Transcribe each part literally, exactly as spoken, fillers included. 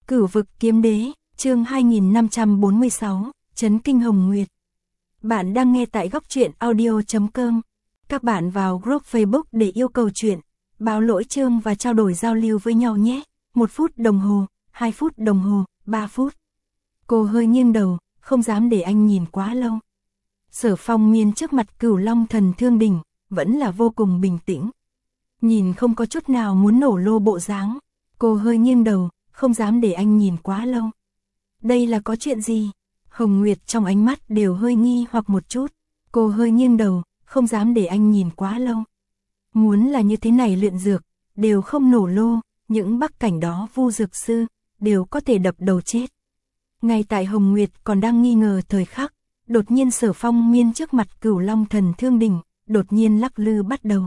Cửu vực kiếm đế, chương hai nghìn năm trăm bốn mươi sáu, Chấn kinh Hồng Nguyệt. Bạn đang nghe tại góc truyện audio chấm com. Các bạn vào group Facebook để yêu cầu chuyện, báo lỗi chương và trao đổi giao lưu với nhau nhé. Một phút đồng hồ, hai phút đồng hồ, ba phút. Cô hơi nghiêng đầu, không dám để anh nhìn quá lâu. Sở Phong Miên trước mặt Cửu Long Thần Thương Đỉnh, vẫn là vô cùng bình tĩnh. Nhìn không có chút nào muốn nổ lô bộ dáng. Cô hơi nghiêng đầu, không dám để anh nhìn quá lâu. Đây là có chuyện gì? Hồng Nguyệt trong ánh mắt đều hơi nghi hoặc một chút. Cô hơi nghiêng đầu, không dám để anh nhìn quá lâu. Muốn là như thế này luyện dược, đều không nổ lô, những bắc cảnh đó vu dược sư, đều có thể đập đầu chết. Ngay tại Hồng Nguyệt còn đang nghi ngờ thời khắc, đột nhiên Sở Phong Miên trước mặt Cửu Long Thần Thương Đỉnh, đột nhiên lắc lư bắt đầu.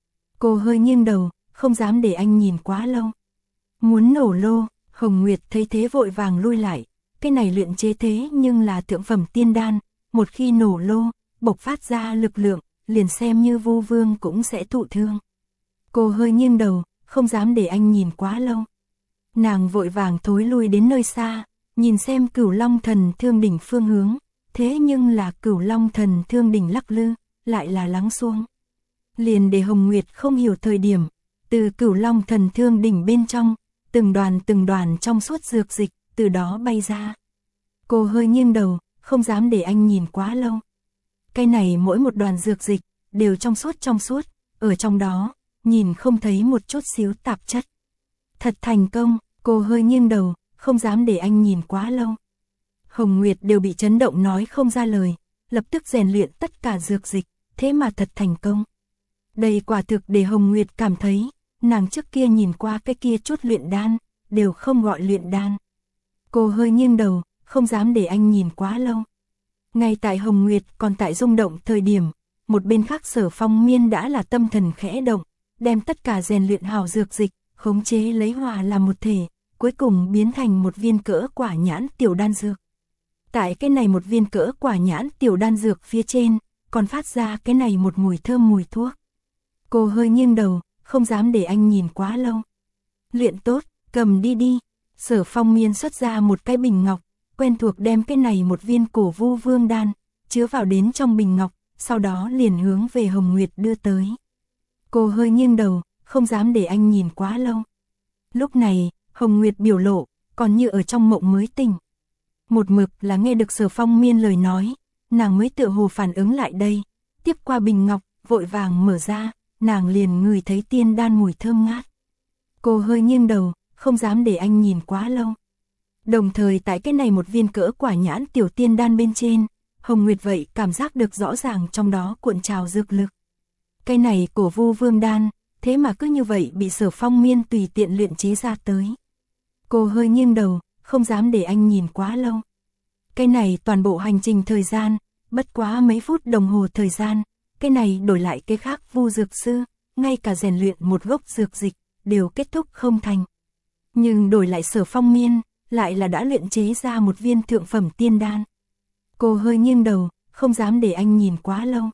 Cô hơi nghiêng đầu, không dám để anh nhìn quá lâu. Muốn nổ lô, Hồng Nguyệt thấy thế vội vàng lui lại. Cái này luyện chế thế nhưng là thượng phẩm tiên đan, một khi nổ lô, bộc phát ra lực lượng, liền xem như Vu Vương cũng sẽ thụ thương. Cô hơi nghiêng đầu, không dám để anh nhìn quá lâu. Nàng vội vàng thối lui đến nơi xa, nhìn xem Cửu Long Thần Thương Đỉnh phương hướng, thế nhưng là Cửu Long Thần Thương Đỉnh lắc lư, lại là lắng xuống. Liền để Hồng Nguyệt không hiểu thời điểm, từ Cửu Long Thần Thương Đỉnh bên trong, từng đoàn từng đoàn trong suốt dược dịch, từ đó bay ra. Cô hơi nghiêng đầu, không dám để anh nhìn quá lâu. Cái này mỗi một đoàn dược dịch, đều trong suốt trong suốt, ở trong đó, nhìn không thấy một chút xíu tạp chất. Thật thành công, cô hơi nghiêng đầu, không dám để anh nhìn quá lâu. Hồng Nguyệt đều bị chấn động nói không ra lời, lập tức rèn luyện tất cả dược dịch, thế mà thật thành công. Đây quả thực để Hồng Nguyệt cảm thấy, nàng trước kia nhìn qua cái kia chút luyện đan, đều không gọi luyện đan. Cô hơi nghiêng đầu, không dám để anh nhìn quá lâu. Ngay tại Hồng Nguyệt còn tại rung động thời điểm, một bên khác Sở Phong Miên đã là tâm thần khẽ động, đem tất cả rèn luyện hảo dược dịch, khống chế lấy hòa làm một thể, cuối cùng biến thành một viên cỡ quả nhãn tiểu đan dược. Tại cái này một viên cỡ quả nhãn tiểu đan dược phía trên, còn phát ra cái này một mùi thơm mùi thuốc. Cô hơi nghiêng đầu, không dám để anh nhìn quá lâu. Luyện tốt, cầm đi đi. Sở Phong Miên xuất ra một cái bình ngọc, quen thuộc đem cái này một viên cổ vu vương đan, chứa vào đến trong bình ngọc, sau đó liền hướng về Hồng Nguyệt đưa tới. Cô hơi nghiêng đầu, không dám để anh nhìn quá lâu. Lúc này, Hồng Nguyệt biểu lộ, còn như ở trong mộng mới tỉnh. Một mực là nghe được Sở Phong Miên lời nói, nàng mới tựa hồ phản ứng lại đây, tiếp qua bình ngọc, vội vàng mở ra, nàng liền ngửi thấy tiên đan mùi thơm ngát. Cô hơi nghiêng đầu, không dám để anh nhìn quá lâu. Đồng thời tại cái này một viên cỡ quả nhãn tiểu tiên đan bên trên, Hồng Nguyệt vậy cảm giác được rõ ràng trong đó cuộn trào dược lực. Cái này cổ vu vương đan, thế mà cứ như vậy bị Sở Phong Miên tùy tiện luyện chế ra tới. Cô hơi nghiêng đầu, không dám để anh nhìn quá lâu. Cái này toàn bộ hành trình thời gian, bất quá mấy phút đồng hồ thời gian, cái này đổi lại cái khác vu dược sư, ngay cả rèn luyện một gốc dược dịch, đều kết thúc không thành. Nhưng đổi lại Sở Phong Miên, lại là đã luyện chế ra một viên thượng phẩm tiên đan. Cô hơi nghiêng đầu, không dám để anh nhìn quá lâu.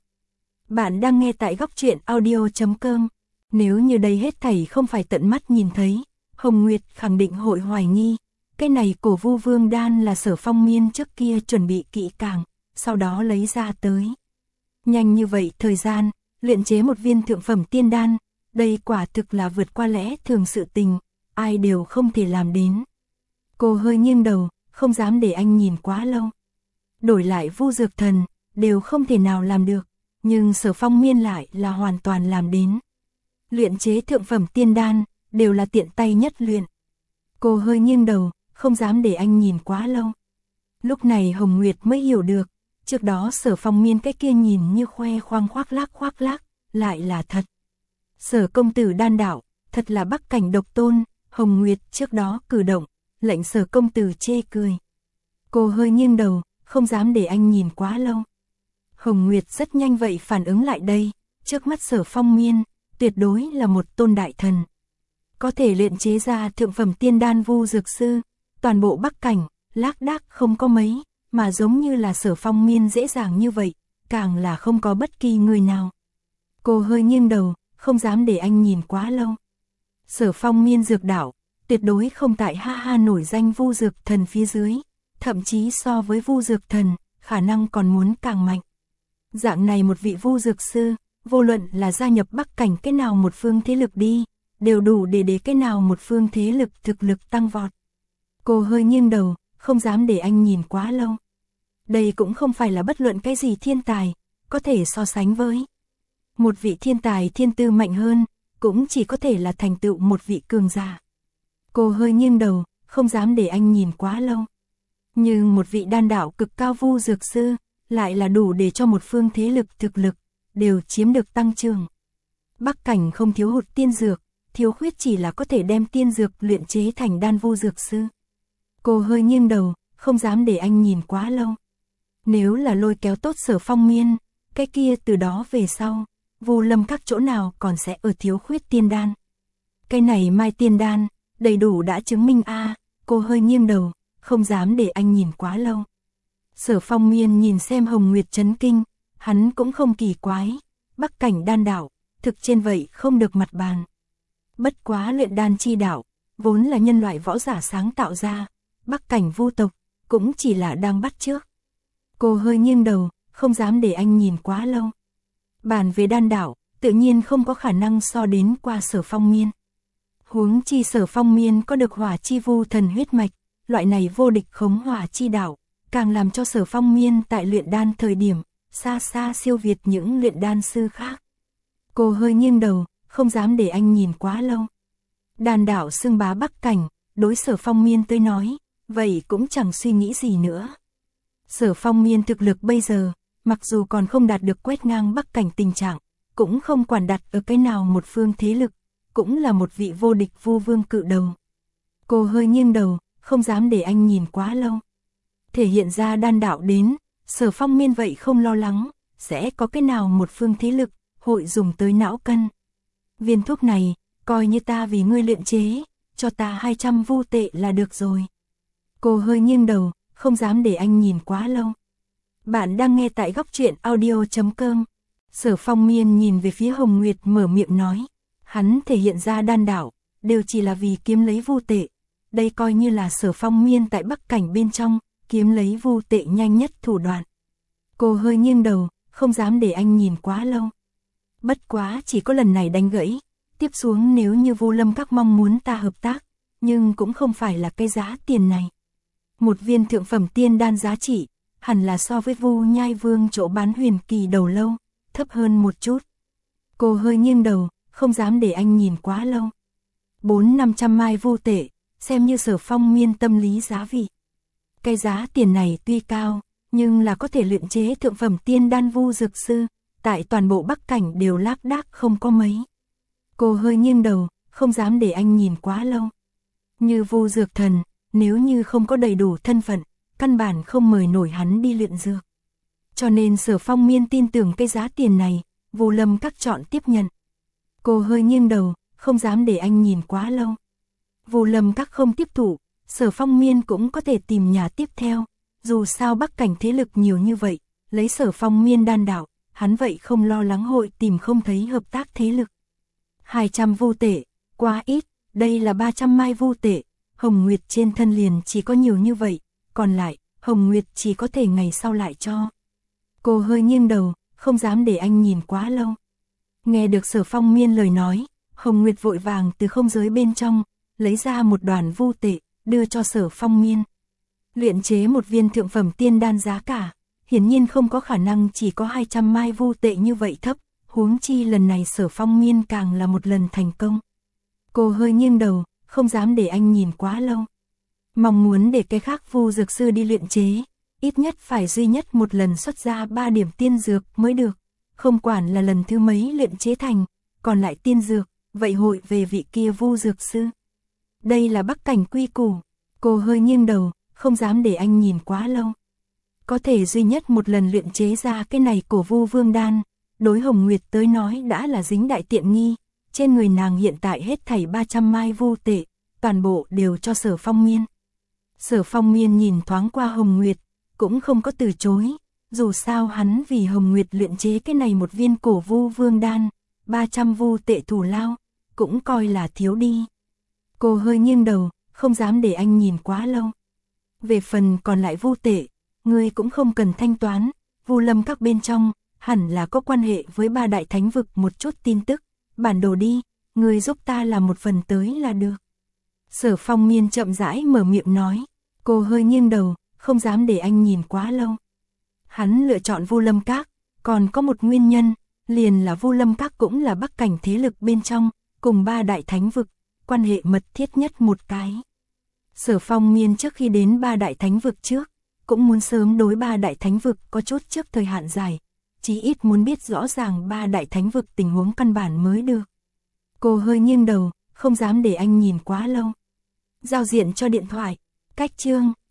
Bạn đang nghe tại góc truyện audio chấm com. Nếu như đây hết thảy không phải tận mắt nhìn thấy, Hồng Nguyệt khẳng định hội hoài nghi. Cái này cổ vu vương đan là Sở Phong Miên trước kia chuẩn bị kỹ càng, sau đó lấy ra tới. Nhanh như vậy thời gian, luyện chế một viên thượng phẩm tiên đan, đây quả thực là vượt qua lẽ thường sự tình, ai đều không thể làm đến. Cô hơi nghiêng đầu, không dám để anh nhìn quá lâu. Đổi lại vu dược thần, đều không thể nào làm được, nhưng Sở Phong Miên lại là hoàn toàn làm đến. Luyện chế thượng phẩm tiên đan, đều là tiện tay nhất luyện. Cô hơi nghiêng đầu, không dám để anh nhìn quá lâu. Lúc này Hồng Nguyệt mới hiểu được, trước đó Sở Phong Miên cái kia nhìn như khoe khoang khoác lác khoác lác, lại là thật. Sở công tử đan đạo, thật là bắc cảnh độc tôn, Hồng Nguyệt trước đó cử động, lệnh Sở công tử chê cười. Cô hơi nghiêng đầu, không dám để anh nhìn quá lâu. Hồng Nguyệt rất nhanh vậy phản ứng lại đây, trước mắt Sở Phong Miên, tuyệt đối là một tôn đại thần. Có thể luyện chế ra thượng phẩm tiên đan vu dược sư, toàn bộ bắc cảnh, lác đác không có mấy, mà giống như là Sở Phong Miên dễ dàng như vậy, càng là không có bất kỳ người nào. Cô hơi nghiêng đầu, không dám để anh nhìn quá lâu. Sở Phong Miên dược đạo, tuyệt đối không tại ha ha nổi danh Vu Dược Thần phía dưới, thậm chí so với Vu Dược Thần, khả năng còn muốn càng mạnh. Dạng này một vị Vu Dược Sư, vô luận là gia nhập Bắc Cảnh cái nào một phương thế lực đi, đều đủ để để cái nào một phương thế lực thực lực tăng vọt. Cô hơi nghiêng đầu, không dám để anh nhìn quá lâu. Đây cũng không phải là bất luận cái gì thiên tài, có thể so sánh với. Một vị thiên tài thiên tư mạnh hơn, cũng chỉ có thể là thành tựu một vị cường giả. Cô hơi nghiêng đầu, không dám để anh nhìn quá lâu. Nhưng một vị đan đạo cực cao Vu Dược Sư, lại là đủ để cho một phương thế lực thực lực, đều chiếm được tăng trưởng. Bắc Cảnh không thiếu hụt tiên dược, thiếu khuyết chỉ là có thể đem tiên dược luyện chế thành đan Vu Dược Sư. Cô hơi nghiêng đầu, không dám để anh nhìn quá lâu. Nếu là lôi kéo tốt Sở Phong Miên, cái kia từ đó về sau, Vu Lâm các chỗ nào còn sẽ ở thiếu khuyết tiên đan. Cái này mai tiên đan, đầy đủ đã chứng minh a. À, cô hơi nghiêng đầu, không dám để anh nhìn quá lâu. Sở Phong Miên nhìn xem Hồng Nguyệt chấn kinh, hắn cũng không kỳ quái, Bắc Cảnh đan đạo, thực trên vậy không được mặt bàn. Bất quá luyện đan chi đạo, vốn là nhân loại võ giả sáng tạo ra, Bắc Cảnh Vu tộc, cũng chỉ là đang bắt chước. Cô hơi nghiêng đầu, không dám để anh nhìn quá lâu. Bàn về đan đạo, tự nhiên không có khả năng so đến qua Sở Phong Miên. Huống chi Sở Phong Miên có được hỏa chi vu thần huyết mạch, loại này vô địch khống hỏa chi đạo, càng làm cho Sở Phong Miên tại luyện đan thời điểm, xa xa siêu việt những luyện đan sư khác. Cô hơi nghiêng đầu, không dám để anh nhìn quá lâu. Đan đạo xưng bá Bắc Cảnh, đối Sở Phong Miên tới nói, vậy cũng chẳng suy nghĩ gì nữa. Sở Phong Miên thực lực bây giờ, mặc dù còn không đạt được quét ngang Bắc Cảnh tình trạng, cũng không quản đặt ở cái nào một phương thế lực, cũng là một vị vô địch Vu Vương cự đầu. Cô hơi nghiêng đầu, không dám để anh nhìn quá lâu. Thể hiện ra đan đạo đến, Sở Phong Miên vậy không lo lắng, sẽ có cái nào một phương thế lực, hội dùng tới não cân. Viên thuốc này, coi như ta vì ngươi luyện chế, cho ta hai trăm vu tệ là được rồi. Cô hơi nghiêng đầu, không dám để anh nhìn quá lâu. Bạn đang nghe tại góc truyện audio chấm com. Sở Phong Miên nhìn về phía Hồng Nguyệt mở miệng nói, hắn thể hiện ra đan đạo, đều chỉ là vì kiếm lấy vu tệ. Đây coi như là Sở Phong Miên tại Bắc Cảnh bên trong, kiếm lấy vu tệ nhanh nhất thủ đoạn. Cô hơi nghiêng đầu, không dám để anh nhìn quá lâu. Bất quá chỉ có lần này đánh gãy, tiếp xuống nếu như Vu Lâm các mong muốn ta hợp tác, nhưng cũng không phải là cái giá tiền này. Một viên thượng phẩm tiên đan giá trị, hẳn là so với Vu Nhai Vương chỗ bán huyền kỳ đầu lâu, thấp hơn một chút. Cô hơi nghiêng đầu, không dám để anh nhìn quá lâu. Bốn năm trăm mai vu tệ, xem như Sở Phong Miên tâm lý giá vị. Cái giá tiền này tuy cao, nhưng là có thể luyện chế thượng phẩm tiên đan Vu Dược Sư, tại toàn bộ Bắc Cảnh đều lác đác không có mấy. Cô hơi nghiêng đầu, không dám để anh nhìn quá lâu. Như Vu Dược Thần, nếu như không có đầy đủ thân phận, căn bản không mời nổi hắn đi luyện dược. Cho nên Sở Phong Miên tin tưởng cái giá tiền này, Vu Lâm các chọn tiếp nhận. Cô hơi nghiêng đầu, không dám để anh nhìn quá lâu. Vu Lâm các không tiếp thụ, Sở Phong Miên cũng có thể tìm nhà tiếp theo. Dù sao Bắc Cảnh thế lực nhiều như vậy, lấy Sở Phong Miên đan đạo, hắn vậy không lo lắng hội tìm không thấy hợp tác thế lực. hai trăm vu tệ, quá ít, đây là ba trăm mai vu tệ. Hồng Nguyệt trên thân liền chỉ có nhiều như vậy, còn lại, Hồng Nguyệt chỉ có thể ngày sau lại cho. Cô hơi nghiêng đầu, không dám để anh nhìn quá lâu. Nghe được Sở Phong Miên lời nói, Hồng Nguyệt vội vàng từ không giới bên trong, lấy ra một đoàn vu tệ, đưa cho Sở Phong Miên. Luyện chế một viên thượng phẩm tiên đan giá cả, hiển nhiên không có khả năng chỉ có hai trăm mai vu tệ như vậy thấp, huống chi lần này Sở Phong Miên càng là một lần thành công. Cô hơi nghiêng đầu, không dám để anh nhìn quá lâu. Mong muốn để cái khác Vu Dược Sư đi luyện chế, ít nhất phải duy nhất một lần xuất ra ba điểm tiên dược mới được, không quản là lần thứ mấy luyện chế thành, còn lại tiên dược, vậy hội về vị kia Vu Dược Sư. Đây là Bắc Cảnh quy củ. Cô hơi nghiêng đầu, không dám để anh nhìn quá lâu. Có thể duy nhất một lần luyện chế ra cái này cổ Vu Vương đan, đối Hồng Nguyệt tới nói đã là dính đại tiện nghi. Trên người nàng hiện tại hết thảy ba trăm mai vu tệ, toàn bộ đều cho Sở Phong Miên. Sở Phong Miên nhìn thoáng qua Hồng Nguyệt, cũng không có từ chối, dù sao hắn vì Hồng Nguyệt luyện chế cái này một viên cổ Vu Vương đan, ba trăm vu tệ thù lao, cũng coi là thiếu đi. Cô hơi nghiêng đầu, không dám để anh nhìn quá lâu. Về phần còn lại Vu Tể, ngươi cũng không cần thanh toán, Vu Lâm các bên trong, hẳn là có quan hệ với ba đại thánh vực một chút tin tức, bản đồ đi, ngươi giúp ta làm một phần tới là được. Sở Phong Miên chậm rãi mở miệng nói, cô hơi nghiêng đầu, không dám để anh nhìn quá lâu. Hắn lựa chọn Vu Lâm Các, còn có một nguyên nhân, liền là Vu Lâm Các cũng là bắc cảnh thế lực bên trong, cùng ba đại thánh vực, quan hệ mật thiết nhất một cái. Sở Phong Miên trước khi đến ba đại thánh vực trước, cũng muốn sớm đối ba đại thánh vực có chút trước thời hạn dài, chí ít muốn biết rõ ràng ba đại thánh vực tình huống căn bản mới được. Cô hơi nghiêng đầu, không dám để anh nhìn quá lâu. Giao diện cho điện thoại, cách chương.